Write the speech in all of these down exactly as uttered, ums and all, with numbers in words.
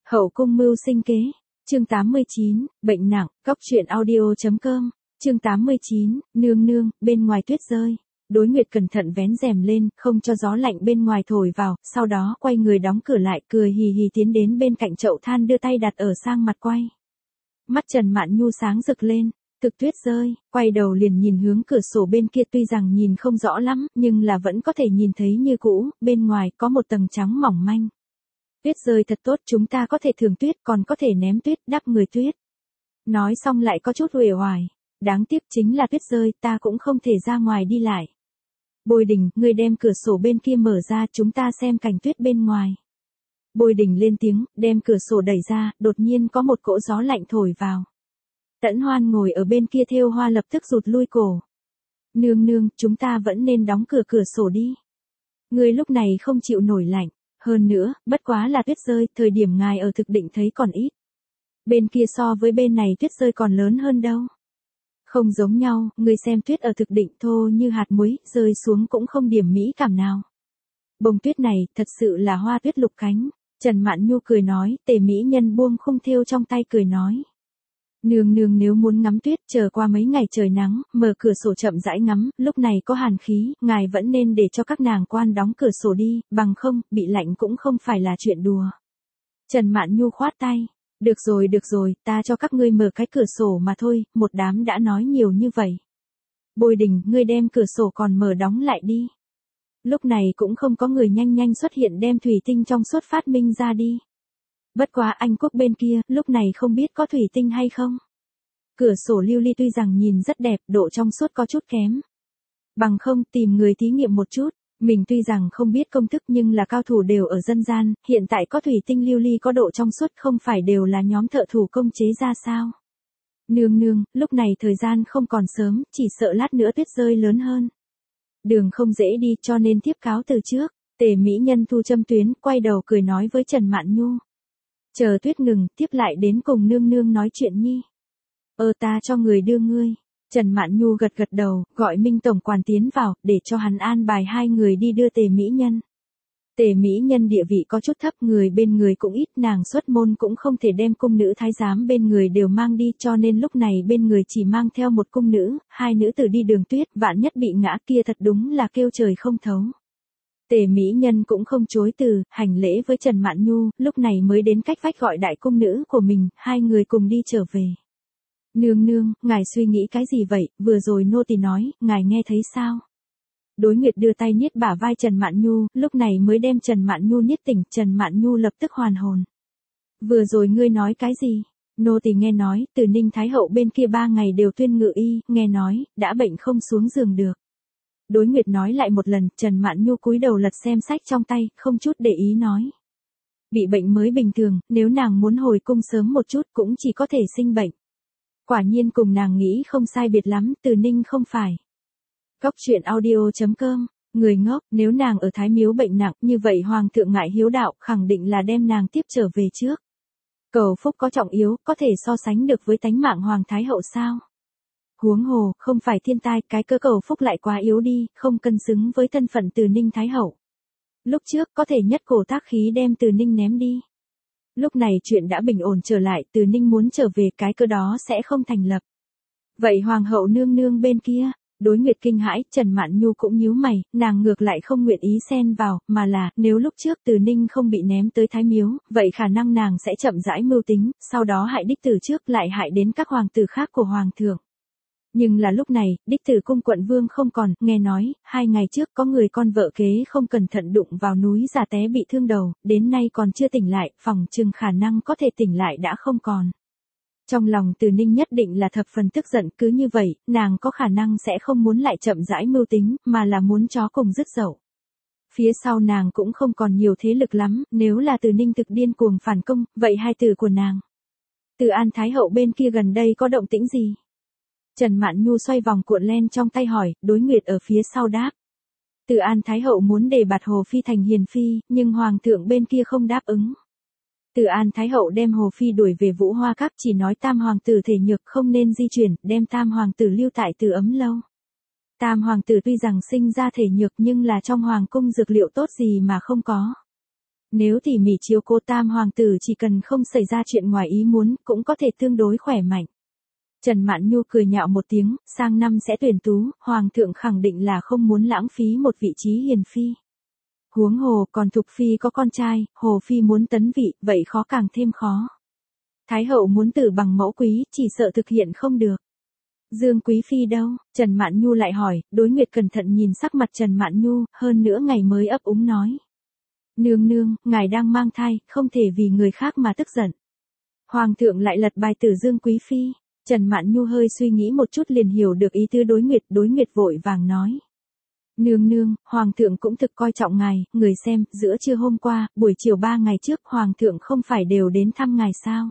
Hậu cung mưu sinh kế. Chương tám mươi chín, bệnh nặng, cóc truyện audio.com. Chương tám mươi chín, nương nương, bên ngoài tuyết rơi. Đối Nguyệt cẩn thận vén rèm lên, không cho gió lạnh bên ngoài thổi vào, sau đó quay người đóng cửa lại, cười hì hì tiến đến bên cạnh chậu than đưa tay đặt ở sang mặt quay. Mắt Trần Mạn Nhu sáng rực lên, thực tuyết rơi, quay đầu liền nhìn hướng cửa sổ bên kia, tuy rằng nhìn không rõ lắm, nhưng là vẫn có thể nhìn thấy như cũ, bên ngoài có một tầng trắng mỏng manh. Tuyết rơi thật tốt, chúng ta có thể thưởng tuyết, còn có thể ném tuyết, đắp người tuyết. Nói xong lại có chút uể oải, đáng tiếc chính là tuyết rơi, ta cũng không thể ra ngoài đi lại. Bồi Đình, ngươi đem cửa sổ bên kia mở ra, chúng ta xem cảnh tuyết bên ngoài. Bồi Đình lên tiếng, đem cửa sổ đẩy ra, đột nhiên có một cỗ gió lạnh thổi vào. Tẫn Hoan ngồi ở bên kia thêu hoa lập tức rụt lui cổ. Nương nương, chúng ta vẫn nên đóng cửa cửa sổ đi. Ngươi lúc này không chịu nổi lạnh, hơn nữa, bất quá là tuyết rơi, thời điểm ngài ở thực định thấy còn ít. Bên kia so với bên này tuyết rơi còn lớn hơn đâu. Không giống nhau, ngươi xem tuyết ở thực định thô như hạt muối, rơi xuống cũng không điểm mỹ cảm nào. Bông tuyết này, thật sự là hoa tuyết lục cánh. Trần Mạn Nhu cười nói, Tề mỹ nhân buông khung thêu trong tay cười nói. Nương nương nếu muốn ngắm tuyết, chờ qua mấy ngày trời nắng, mở cửa sổ chậm rãi ngắm, lúc này có hàn khí, ngài vẫn nên để cho các nàng quan đóng cửa sổ đi, bằng không, bị lạnh cũng không phải là chuyện đùa. Trần Mạn Nhu khoát tay. Được rồi được rồi, ta cho các ngươi mở cái cửa sổ mà thôi, một đám đã nói nhiều như vậy. Bồi Đình, ngươi đem cửa sổ còn mở đóng lại đi. Lúc này cũng không có người nhanh nhanh xuất hiện đem thủy tinh trong suốt phát minh ra đi. Bất quá Anh Quốc bên kia, lúc này không biết có thủy tinh hay không. Cửa sổ lưu ly tuy rằng nhìn rất đẹp, độ trong suốt có chút kém. Bằng không, tìm người thí nghiệm một chút. Mình tuy rằng không biết công thức nhưng là cao thủ đều ở dân gian, hiện tại có thủy tinh lưu ly có độ trong suốt không phải đều là nhóm thợ thủ công chế ra sao. Nương nương, lúc này thời gian không còn sớm, chỉ sợ lát nữa tuyết rơi lớn hơn. Đường không dễ đi cho nên tiếp cáo từ trước. Tề mỹ nhân thu châm tuyến, quay đầu cười nói với Trần Mạn Nhu. Chờ tuyết ngừng, tiếp lại đến cùng nương nương nói chuyện nhi. Ờ ta cho người đưa ngươi. Trần Mạn Nhu gật gật đầu, gọi Minh tổng quản tiến vào, để cho hắn an bài hai người đi đưa Tề mỹ nhân. Tề mỹ nhân địa vị có chút thấp, người bên người cũng ít, nàng xuất môn cũng không thể đem cung nữ thái giám bên người đều mang đi, cho nên lúc này bên người chỉ mang theo một cung nữ, hai nữ tử đi đường tuyết, vạn nhất bị ngã kia thật đúng là kêu trời không thấu. Tề mỹ nhân cũng không chối từ, hành lễ với Trần Mạn Nhu, lúc này mới đến cách vách gọi đại cung nữ của mình, hai người cùng đi trở về. Nương nương, ngài suy nghĩ cái gì vậy, vừa rồi nô tỳ nói, ngài nghe thấy sao? Đối Nguyệt đưa tay niết bả vai Trần Mạn Nhu, lúc này mới đem Trần Mạn Nhu niết tỉnh, Trần Mạn Nhu lập tức hoàn hồn. Vừa rồi ngươi nói cái gì? Nô tỳ nghe nói, từ Ninh Thái Hậu bên kia ba ngày đều tuyên ngự y, nghe nói, đã bệnh không xuống giường được. Đối Nguyệt nói lại một lần, Trần Mạn Nhu cúi đầu lật xem sách trong tay, không chút để ý nói. Bị bệnh mới bình thường, nếu nàng muốn hồi cung sớm một chút cũng chỉ có thể sinh bệnh. Quả nhiên cùng nàng nghĩ không sai biệt lắm, Từ Ninh không phải. Cóc truyện audio.com, người ngốc, nếu nàng ở Thái Miếu bệnh nặng, như vậy Hoàng thượng ngại hiếu đạo, khẳng định là đem nàng tiếp trở về trước. Cầu phúc có trọng yếu, có thể so sánh được với tánh mạng Hoàng Thái Hậu sao? Huống hồ, không phải thiên tai, cái cơ cầu phúc lại quá yếu đi, không cân xứng với thân phận Từ Ninh Thái Hậu. Lúc trước, có thể nhất cổ tác khí đem Từ Ninh ném đi. Lúc này chuyện đã bình ổn trở lại, Từ Ninh muốn trở về, cái cơ đó sẽ không thành lập. Vậy Hoàng hậu nương nương bên kia, Đối Nguyệt kinh hãi, Trần Mạn Nhu cũng nhíu mày, nàng ngược lại không nguyện ý xen vào, mà là, nếu lúc trước Từ Ninh không bị ném tới Thái Miếu, vậy khả năng nàng sẽ chậm rãi mưu tính, sau đó hại đích tử trước lại hại đến các hoàng tử khác của Hoàng thượng. Nhưng là lúc này, đích tử cung quận vương không còn, nghe nói, hai ngày trước có người con vợ kế không cẩn thận đụng vào núi giả té bị thương đầu, đến nay còn chưa tỉnh lại, phòng chừng khả năng có thể tỉnh lại đã không còn. Trong lòng Từ Ninh nhất định là thập phần tức giận, cứ như vậy, nàng có khả năng sẽ không muốn lại chậm rãi mưu tính, mà là muốn chó cùng dứt dậu. Phía sau nàng cũng không còn nhiều thế lực lắm, nếu là Từ Ninh thực điên cuồng phản công, vậy hai tử của nàng. Từ An Thái Hậu bên kia gần đây có động tĩnh gì? Trần Mạn Nhu xoay vòng cuộn len trong tay hỏi, Đối Nguyệt ở phía sau đáp. Từ An Thái Hậu muốn đề bạt Hồ Phi thành hiền phi, nhưng Hoàng thượng bên kia không đáp ứng. Từ An Thái Hậu đem Hồ Phi đuổi về Vũ Hoa Các, chỉ nói Tam Hoàng tử thể nhược không nên di chuyển, đem Tam Hoàng tử lưu tại Từ Ấm Lâu. Tam Hoàng tử tuy rằng sinh ra thể nhược nhưng là trong Hoàng cung dược liệu tốt gì mà không có. Nếu tỉ mỉ chiếu cố tam hoàng tử chỉ cần không xảy ra chuyện ngoài ý muốn, cũng có thể tương đối khỏe mạnh. Trần Mạn Nhu cười nhạo một tiếng, sang năm sẽ tuyển tú, hoàng thượng khẳng định là không muốn lãng phí một vị trí hiền phi. Huống hồ, còn Thục phi có con trai, Hồ phi muốn tấn vị, vậy khó càng thêm khó. Thái hậu muốn tử bằng mẫu quý, chỉ sợ thực hiện không được. Dương Quý phi đâu? Trần Mạn Nhu lại hỏi, Đối Nguyệt cẩn thận nhìn sắc mặt Trần Mạn Nhu, hơn nữa ngày mới ấp úng nói. Nương nương, ngài đang mang thai, không thể vì người khác mà tức giận. Hoàng thượng lại lật bài tử Dương Quý phi. Trần Mạn Nhu hơi suy nghĩ một chút liền hiểu được ý tứ Đối Nguyệt, Đối Nguyệt vội vàng nói. Nương nương, Hoàng thượng cũng thực coi trọng ngài, người xem, giữa trưa hôm qua, buổi chiều ba ngày trước Hoàng thượng không phải đều đến thăm ngài sao?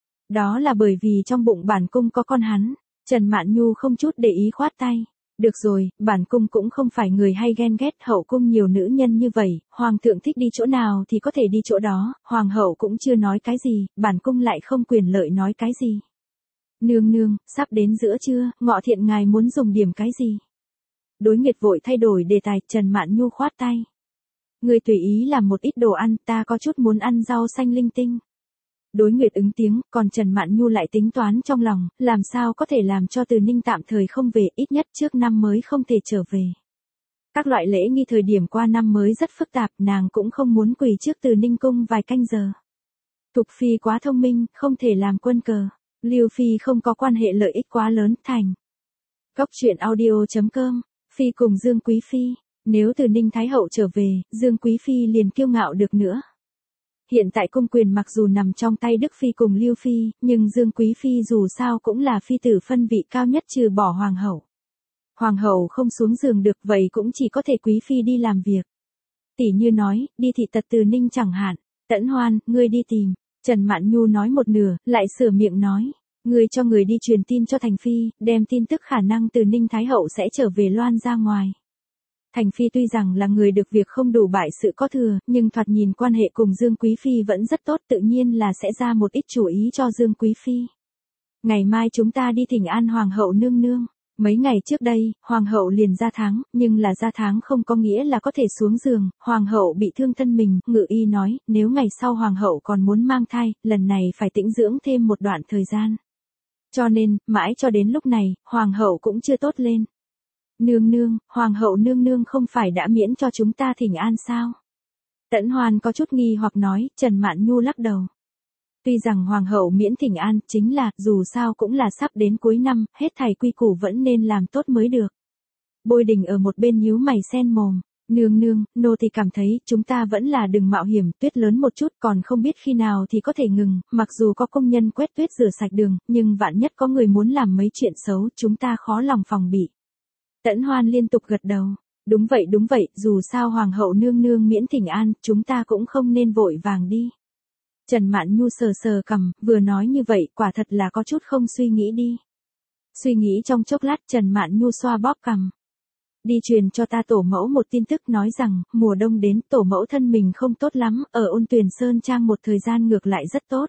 Đó là bởi vì trong bụng bản cung có con hắn. Trần Mạn Nhu không chút để ý khoát tay. Được rồi, bản cung cũng không phải người hay ghen ghét, hậu cung nhiều nữ nhân như vậy, Hoàng thượng thích đi chỗ nào thì có thể đi chỗ đó, Hoàng hậu cũng chưa nói cái gì, bản cung lại không quyền lợi nói cái gì. Nương nương, sắp đến giữa trưa, Ngọ Thiện ngài muốn dùng điểm cái gì? Đối Nguyệt vội thay đổi đề tài, Trần Mạn Nhu khoát tay. Người tùy ý làm một ít đồ ăn, ta có chút muốn ăn rau xanh linh tinh. Đối Nguyệt ứng tiếng, còn Trần Mạn Nhu lại tính toán trong lòng, làm sao có thể làm cho Từ Ninh tạm thời không về, ít nhất trước năm mới không thể trở về. Các loại lễ nghi thời điểm qua năm mới rất phức tạp, nàng cũng không muốn quỳ trước Từ Ninh cung vài canh giờ. Thục phi quá thông minh, không thể làm quân cờ. Lưu phi không có quan hệ lợi ích quá lớn, thành. Cốc truyện audio chấm com, phi cùng Dương Quý phi, nếu Từ Ninh Thái hậu trở về, Dương Quý phi liền kiêu ngạo được nữa. Hiện tại cung quyền mặc dù nằm trong tay Đức phi cùng Lưu phi, nhưng Dương Quý phi dù sao cũng là phi tử phân vị cao nhất trừ bỏ hoàng hậu. Hoàng hậu không xuống giường được, vậy cũng chỉ có thể Quý phi đi làm việc. Tỷ như nói, đi thị tật Từ Ninh chẳng hạn. Tẫn Hoan, ngươi đi tìm. Trần Mạn Nhu nói một nửa, lại sửa miệng nói. Ngươi cho người đi truyền tin cho Thành Phi, đem tin tức khả năng Từ Ninh Thái hậu sẽ trở về loan ra ngoài. Thành Phi tuy rằng là người được việc không đủ bại sự có thừa, nhưng thoạt nhìn quan hệ cùng Dương Quý Phi vẫn rất tốt, tự nhiên là sẽ ra một ít chủ ý cho Dương Quý Phi. Ngày mai chúng ta đi thỉnh an Hoàng hậu nương nương. Mấy ngày trước đây, Hoàng hậu liền ra tháng, nhưng là ra tháng không có nghĩa là có thể xuống giường, Hoàng hậu bị thương thân mình, Ngự y nói, nếu ngày sau Hoàng hậu còn muốn mang thai, lần này phải tĩnh dưỡng thêm một đoạn thời gian. Cho nên, mãi cho đến lúc này, Hoàng hậu cũng chưa tốt lên. Nương nương, Hoàng hậu nương nương không phải đã miễn cho chúng ta thỉnh an sao? Tẫn Hoan có chút nghi hoặc nói, Trần Mạn Nhu lắc đầu. Tuy rằng Hoàng hậu miễn thỉnh an, chính là, dù sao cũng là sắp đến cuối năm, hết thảy quy củ vẫn nên làm tốt mới được. Bôi Đình ở một bên nhíu mày sen mồm. Nương nương, nô thì cảm thấy, chúng ta vẫn là đừng mạo hiểm, tuyết lớn một chút, còn không biết khi nào thì có thể ngừng, mặc dù có công nhân quét tuyết rửa sạch đường, nhưng vạn nhất có người muốn làm mấy chuyện xấu, chúng ta khó lòng phòng bị. Tẫn Hoan liên tục gật đầu. Đúng vậy đúng vậy, dù sao Hoàng hậu nương nương miễn thỉnh an, chúng ta cũng không nên vội vàng đi. Trần Mạn Nhu sờ sờ cằm, vừa nói như vậy, quả thật là có chút không suy nghĩ đi. Suy nghĩ trong chốc lát, Trần Mạn Nhu xoa bóp cằm. Đi truyền cho ta tổ mẫu một tin tức nói rằng, mùa đông đến, tổ mẫu thân mình không tốt lắm, ở Ôn Tuyền Sơn Trang một thời gian ngược lại rất tốt.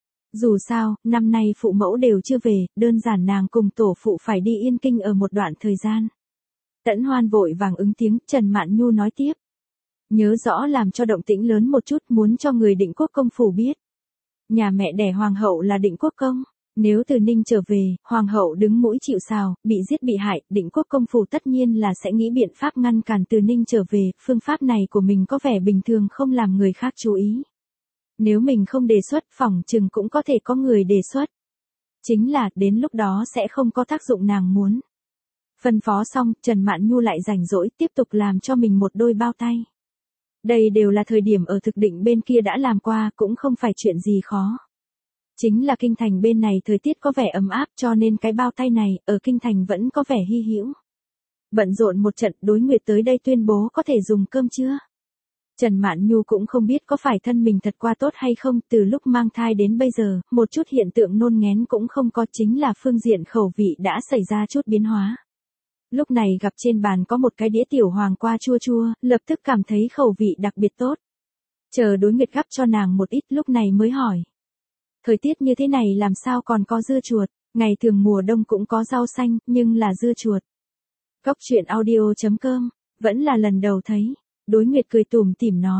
Dù sao, năm nay phụ mẫu đều chưa về, đơn giản nàng cùng tổ phụ phải đi Yên Kinh ở một đoạn thời gian. Tẫn Hoan vội vàng ứng tiếng, Trần Mạn Nhu nói tiếp. Nhớ rõ làm cho động tĩnh lớn một chút, muốn cho người Định Quốc công phủ biết. Nhà mẹ đẻ Hoàng hậu là Định Quốc công. Nếu Từ Ninh trở về, Hoàng hậu đứng mũi chịu sào, bị giết bị hại, Định Quốc công phủ tất nhiên là sẽ nghĩ biện pháp ngăn cản Từ Ninh trở về, phương pháp này của mình có vẻ bình thường không làm người khác chú ý. Nếu mình không đề xuất, phỏng chừng cũng có thể có người đề xuất. Chính là, đến lúc đó sẽ không có tác dụng nàng muốn. Phân phó xong, Trần Mạn Nhu lại rảnh rỗi, tiếp tục làm cho mình một đôi bao tay. Đây đều là thời điểm ở thực định bên kia đã làm qua, cũng không phải chuyện gì khó. Chính là kinh thành bên này thời tiết có vẻ ấm áp cho nên cái bao tay này, ở kinh thành vẫn có vẻ hy hữu. Bận rộn một trận, Đối Nguyệt tới đây tuyên bố có thể dùng cơm chưa? Trần Mạn Nhu cũng không biết có phải thân mình thật qua tốt hay không, từ lúc mang thai đến bây giờ, một chút hiện tượng nôn nghén cũng không có, chính là phương diện khẩu vị đã xảy ra chút biến hóa. Lúc này gặp trên bàn có một cái đĩa tiểu hoàng qua chua chua, lập tức cảm thấy khẩu vị đặc biệt tốt. Chờ Đối Nguyệt gắp cho nàng một ít, lúc này mới hỏi. Thời tiết như thế này làm sao còn có dưa chuột, ngày thường mùa đông cũng có rau xanh, nhưng là dưa chuột. Cốc truyện audio chấm com, vẫn là lần đầu thấy. Đối Nguyệt cười tủm tỉm nói.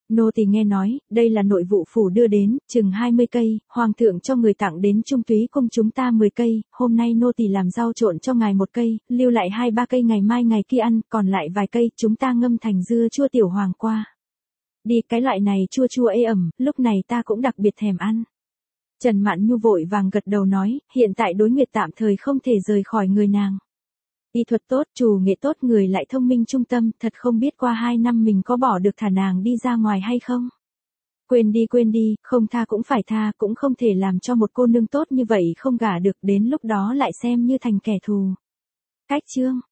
Nô tỳ nghe nói, đây là nội vụ phủ đưa đến, chừng hai mươi cây, hoàng thượng cho người tặng đến Trung Túy cung chúng ta mười cây, hôm nay nô tỳ làm rau trộn cho ngài một cây, lưu lại hai ba cây ngày mai ngày kia ăn, còn lại vài cây chúng ta ngâm thành dưa chua tiểu hoàng qua. Đi, cái loại này chua chua ê ẩm, lúc này ta cũng đặc biệt thèm ăn. Trần Mạn Nhu vội vàng gật đầu nói, hiện tại Đối Nguyệt tạm thời không thể rời khỏi người nàng. Y thuật tốt, chủ nghệ tốt, người lại thông minh trung tâm, thật không biết qua hai năm mình có bỏ được thả nàng đi ra ngoài hay không. Quên đi quên đi, không tha cũng phải tha, cũng không thể làm cho một cô nương tốt như vậy không gả được, đến lúc đó lại xem như thành kẻ thù. Cách chương